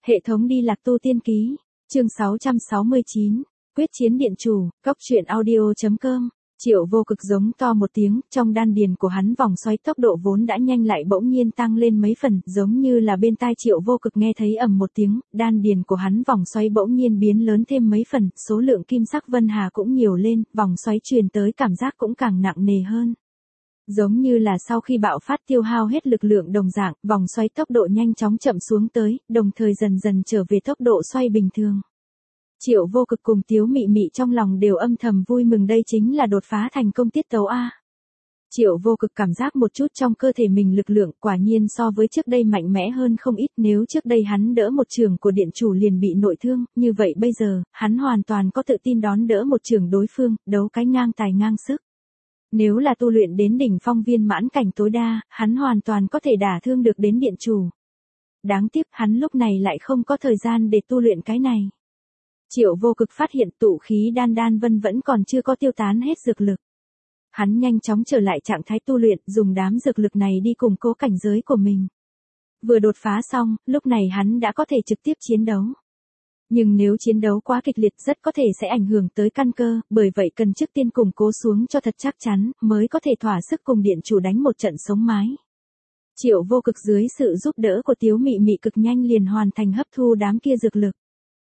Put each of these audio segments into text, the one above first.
Hệ thống đi lạc tu tiên ký, chương 669, quyết chiến điện chủ, góc truyện audio.com. Triệu Vô Cực giống to một tiếng, trong đan điền của hắn vòng xoáy tốc độ vốn đã nhanh lại bỗng nhiên tăng lên mấy phần, giống như là bên tai Triệu Vô Cực nghe thấy ầm một tiếng, đan điền của hắn vòng xoáy bỗng nhiên biến lớn thêm mấy phần, số lượng kim sắc vân hà cũng nhiều lên, vòng xoáy truyền tới cảm giác cũng càng nặng nề hơn. Giống như là sau khi bạo phát tiêu hao hết lực lượng đồng dạng, vòng xoáy tốc độ nhanh chóng chậm xuống tới, đồng thời dần dần trở về tốc độ xoay bình thường. Triệu Vô Cực cùng Tiếu Mị Mị trong lòng đều âm thầm vui mừng, đây chính là đột phá thành công tiết tấu A. Triệu Vô Cực cảm giác một chút trong cơ thể mình lực lượng quả nhiên so với trước đây mạnh mẽ hơn không ít, nếu trước đây hắn đỡ một trường của điện chủ liền bị nội thương, như vậy bây giờ, hắn hoàn toàn có tự tin đón đỡ một trường đối phương, đấu cái ngang tài ngang sức. Nếu là tu luyện đến đỉnh phong viên mãn cảnh tối đa, hắn hoàn toàn có thể đả thương được đến điện chủ. Đáng tiếc hắn lúc này lại không có thời gian để tu luyện cái này. Triệu Vô Cực phát hiện tụ khí đan vân vẫn còn chưa có tiêu tán hết dược lực. Hắn nhanh chóng trở lại trạng thái tu luyện, dùng đám dược lực này đi củng cố cảnh giới của mình. Vừa đột phá xong, lúc này hắn đã có thể trực tiếp chiến đấu. Nhưng nếu chiến đấu quá kịch liệt rất có thể sẽ ảnh hưởng tới căn cơ, bởi vậy cần trước tiên củng cố xuống cho thật chắc chắn, mới có thể thỏa sức cùng điện chủ đánh một trận sống mái. Triệu Vô Cực dưới sự giúp đỡ của Tiếu Mị Mị cực nhanh liền hoàn thành hấp thu đám kia dược lực.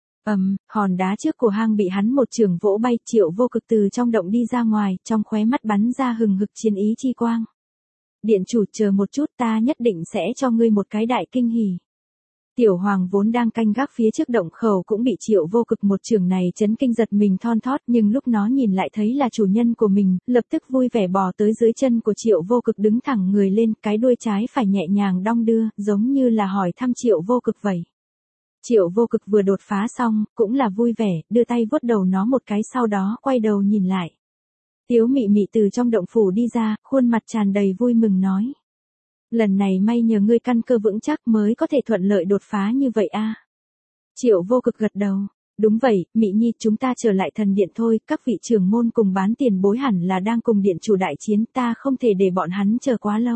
Hòn đá trước của hang bị hắn một chưởng vỗ bay, Triệu Vô Cực từ trong động đi ra ngoài, trong khóe mắt bắn ra hừng hực chiến ý chi quang. Điện chủ chờ một chút, ta nhất định sẽ cho ngươi một cái đại kinh hỉ. Tiểu Hoàng vốn đang canh gác phía trước động khẩu cũng bị Triệu Vô Cực một chưởng này chấn kinh giật mình thon thót, nhưng lúc nó nhìn lại thấy là chủ nhân của mình, lập tức vui vẻ bò tới dưới chân của Triệu Vô Cực đứng thẳng người lên, cái đuôi trái phải nhẹ nhàng đong đưa, giống như là hỏi thăm Triệu Vô Cực vậy. Triệu Vô Cực vừa đột phá xong, cũng là vui vẻ, đưa tay vuốt đầu nó một cái, sau đó quay đầu nhìn lại. Tiếu Mị Mị từ trong động phủ đi ra, khuôn mặt tràn đầy vui mừng nói. Lần này may nhờ ngươi căn cơ vững chắc mới có thể thuận lợi đột phá như vậy a. Triệu Vô Cực gật đầu. Đúng vậy, Mị Nhi, chúng ta trở lại thần điện thôi, các vị trưởng môn cùng bán tiền bối hẳn là đang cùng điện chủ đại chiến, ta không thể để bọn hắn chờ quá lâu.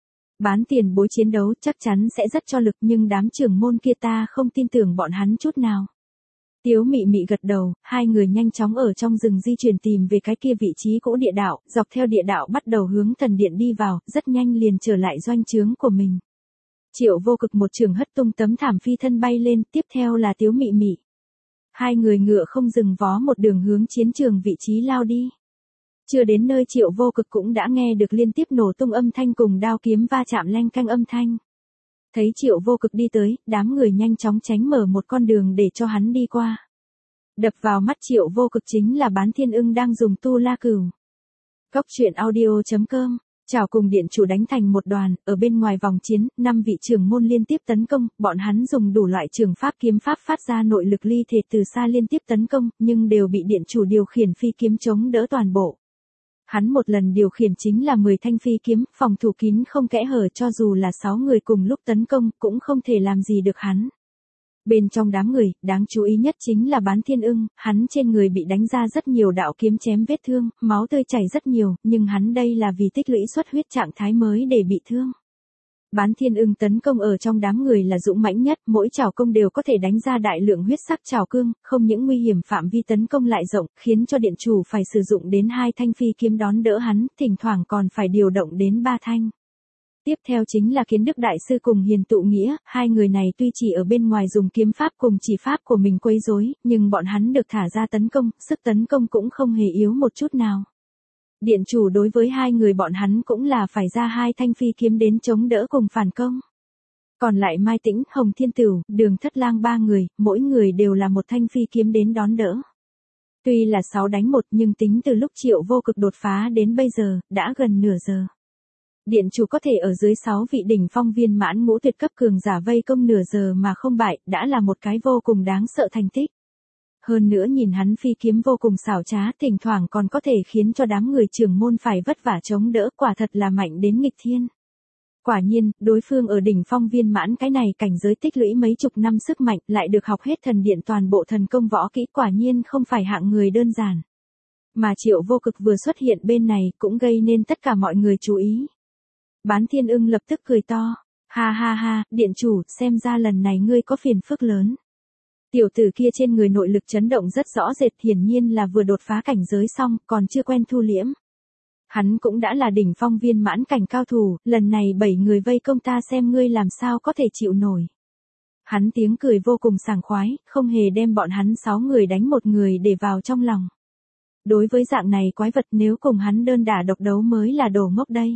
Bán tiền bối chiến đấu chắc chắn sẽ rất cho lực, nhưng đám trưởng môn kia ta không tin tưởng bọn hắn chút nào. Tiếu Mị Mị gật đầu, hai người nhanh chóng ở trong rừng di chuyển tìm về cái kia vị trí cỗ địa đạo, dọc theo địa đạo bắt đầu hướng thần điện đi vào, rất nhanh liền trở lại doanh trướng của mình. Triệu Vô Cực một trường hất tung tấm thảm phi thân bay lên, tiếp theo là Tiếu Mị Mị. Hai người ngựa không dừng vó một đường hướng chiến trường vị trí lao đi. Chưa đến nơi Triệu Vô Cực cũng đã nghe được liên tiếp nổ tung âm thanh cùng đao kiếm va chạm leng canh âm thanh. Thấy Triệu Vô Cực đi tới, đám người nhanh chóng tránh mở một con đường để cho hắn đi qua. Đập vào mắt Triệu Vô Cực chính là Bán Thiên Ưng đang dùng tu la cửu. Góc truyện audio.com. Chào cùng điện chủ đánh thành một đoàn, ở bên ngoài vòng chiến, 5 vị trưởng môn liên tiếp tấn công, bọn hắn dùng đủ loại trường pháp kiếm pháp phát ra nội lực ly thể từ xa liên tiếp tấn công, nhưng đều bị điện chủ điều khiển phi kiếm chống đỡ toàn bộ. Hắn một lần điều khiển chính là 10 thanh phi kiếm, phòng thủ kín không kẽ hở, cho dù là 6 người cùng lúc tấn công, cũng không thể làm gì được hắn. Bên trong đám người, đáng chú ý nhất chính là Bán Thiên Ưng, hắn trên người bị đánh ra rất nhiều đạo kiếm chém vết thương, máu tươi chảy rất nhiều, nhưng hắn đây là vì tích lũy xuất huyết trạng thái mới để bị thương. Bán Thiên Ưng tấn công ở trong đám người là dũng mãnh nhất, mỗi chảo công đều có thể đánh ra đại lượng huyết sắc chảo cương, không những nguy hiểm phạm vi tấn công lại rộng, khiến cho điện chủ phải sử dụng đến 2 thanh phi kiếm đón đỡ hắn, thỉnh thoảng còn phải điều động đến 3 thanh. Tiếp theo chính là Kiến Đức Đại Sư cùng Hiền Tụ Nghĩa, hai người này tuy chỉ ở bên ngoài dùng kiếm pháp cùng chỉ pháp của mình quấy rối, nhưng bọn hắn được thả ra tấn công, sức tấn công cũng không hề yếu một chút nào. Điện chủ đối với hai người bọn hắn cũng là phải ra 2 thanh phi kiếm đến chống đỡ cùng phản công. Còn lại Mai Tĩnh, Hồng Thiên Tửu, Đường Thất Lang 3 người, mỗi người đều là 1 thanh phi kiếm đến đón đỡ. Tuy là 6 đánh 1 nhưng tính từ lúc Triệu Vô Cực đột phá đến bây giờ, đã gần nửa giờ. Điện chủ có thể ở dưới 6 vị đỉnh phong viên mãn ngũ tuyệt cấp cường giả vây công nửa giờ mà không bại, đã là một cái vô cùng đáng sợ thành tích. Hơn nữa nhìn hắn phi kiếm vô cùng xảo trá, thỉnh thoảng còn có thể khiến cho đám người trưởng môn phải vất vả chống đỡ, quả thật là mạnh đến nghịch thiên. Quả nhiên, đối phương ở đỉnh phong viên mãn cái này cảnh giới tích lũy mấy chục năm sức mạnh, lại được học hết thần điện toàn bộ thần công võ kỹ, quả nhiên không phải hạng người đơn giản. Mà Triệu Vô Cực vừa xuất hiện bên này cũng gây nên tất cả mọi người chú ý. Bán Thiên Ưng lập tức cười to. Ha ha ha, điện chủ, xem ra lần này ngươi có phiền phức lớn. Tiểu tử kia trên người nội lực chấn động rất rõ rệt, hiển nhiên là vừa đột phá cảnh giới xong, còn chưa quen thu liễm. Hắn cũng đã là đỉnh phong viên mãn cảnh cao thủ, lần này 7 người vây công ta xem ngươi làm sao có thể chịu nổi. Hắn tiếng cười vô cùng sảng khoái, không hề đem bọn hắn 6 người đánh một người để vào trong lòng. Đối với dạng này quái vật nếu cùng hắn đơn đả độc đấu mới là đồ ngốc đây.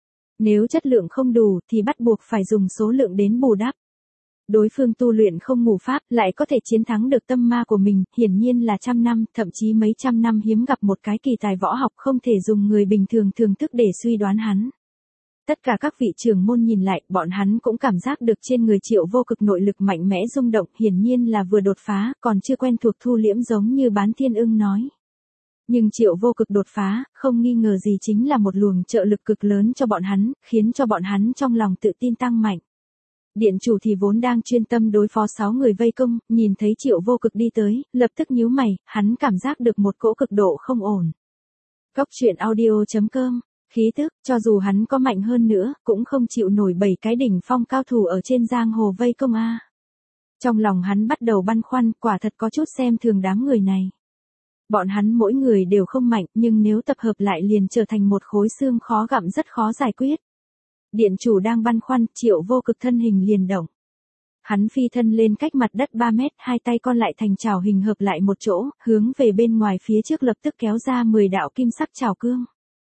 Nếu chất lượng không đủ thì bắt buộc phải dùng số lượng đến bù đắp. Đối phương tu luyện không ngủ pháp lại có thể chiến thắng được tâm ma của mình, hiển nhiên là trăm năm, thậm chí mấy trăm năm hiếm gặp một cái kỳ tài võ học không thể dùng người bình thường thưởng thức để suy đoán hắn. Tất cả các vị trưởng môn nhìn lại, bọn hắn cũng cảm giác được trên người Triệu Vô Cực nội lực mạnh mẽ rung động, hiển nhiên là vừa đột phá, còn chưa quen thuộc thu liễm giống như Bán Thiên Ưng nói. Nhưng Triệu Vô Cực đột phá, không nghi ngờ gì chính là một luồng trợ lực cực lớn cho bọn hắn, khiến cho bọn hắn trong lòng tự tin tăng mạnh. Điện chủ thì vốn đang chuyên tâm đối phó 6 người vây công, nhìn thấy Triệu Vô Cực đi tới, lập tức nhíu mày, hắn cảm giác được một cỗ cực độ không ổn. Cốc truyện audio.com, khí tức, cho dù hắn có mạnh hơn nữa, cũng không chịu nổi 7 cái đỉnh phong cao thủ ở trên giang hồ vây công a. Trong lòng hắn bắt đầu băn khoăn, quả thật có chút xem thường đám người này. Bọn hắn mỗi người đều không mạnh, nhưng nếu tập hợp lại liền trở thành một khối xương khó gặm rất khó giải quyết. Điện chủ đang băn khoăn, Triệu Vô Cực thân hình liền động. Hắn phi thân lên cách mặt đất 3 mét, hai tay con lại thành chảo hình hợp lại một chỗ, hướng về bên ngoài phía trước lập tức kéo ra 10 đạo kim sắc chảo cương.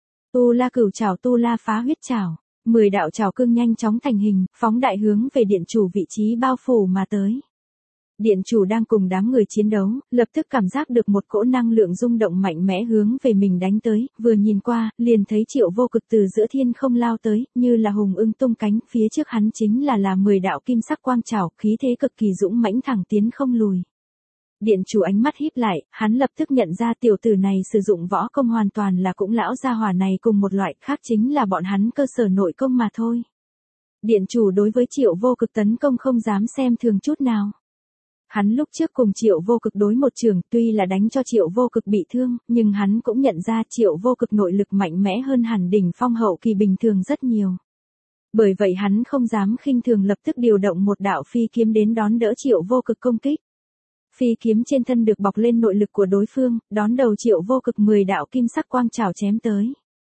Tu La Cửu Chảo, Tu La Phá Huyết Chảo, 10 đạo chảo cương nhanh chóng thành hình, phóng đại hướng về điện chủ vị trí bao phủ mà tới. Điện chủ đang cùng đám người chiến đấu, lập tức cảm giác được một cỗ năng lượng rung động mạnh mẽ hướng về mình đánh tới, vừa nhìn qua, liền thấy Triệu Vô Cực từ giữa thiên không lao tới, như là hùng ưng tung cánh, phía trước hắn chính là 10 đạo kim sắc quang trảo, khí thế cực kỳ dũng mãnh thẳng tiến không lùi. Điện chủ ánh mắt híp lại, hắn lập tức nhận ra tiểu tử này sử dụng võ công hoàn toàn là cũng lão gia hỏa này cùng một loại, khác chính là bọn hắn cơ sở nội công mà thôi. Điện chủ đối với Triệu Vô Cực tấn công không dám xem thường chút nào. Hắn lúc trước cùng Triệu Vô Cực đối một trường, tuy là đánh cho Triệu Vô Cực bị thương, nhưng hắn cũng nhận ra Triệu Vô Cực nội lực mạnh mẽ hơn hẳn đỉnh phong hậu kỳ bình thường rất nhiều. Bởi vậy hắn không dám khinh thường, lập tức điều động một đạo phi kiếm đến đón đỡ Triệu Vô Cực công kích. Phi kiếm trên thân được bọc lên nội lực của đối phương, đón đầu Triệu Vô Cực 10 đạo kim sắc quang trảo chém tới.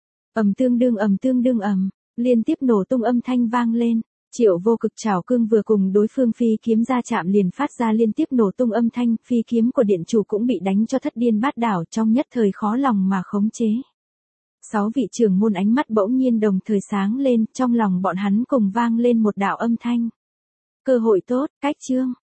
Ầm tương đương ầm, liên tiếp nổ tung âm thanh vang lên. Triệu Vô Cực chảo cương vừa cùng đối phương phi kiếm ra chạm liền phát ra liên tiếp nổ tung âm thanh, phi kiếm của điện chủ cũng bị đánh cho thất điên bát đảo, trong nhất thời khó lòng mà khống chế. 6 vị trưởng môn ánh mắt bỗng nhiên đồng thời sáng lên, trong lòng bọn hắn cùng vang lên một đạo âm thanh. Cơ hội tốt, cách chương.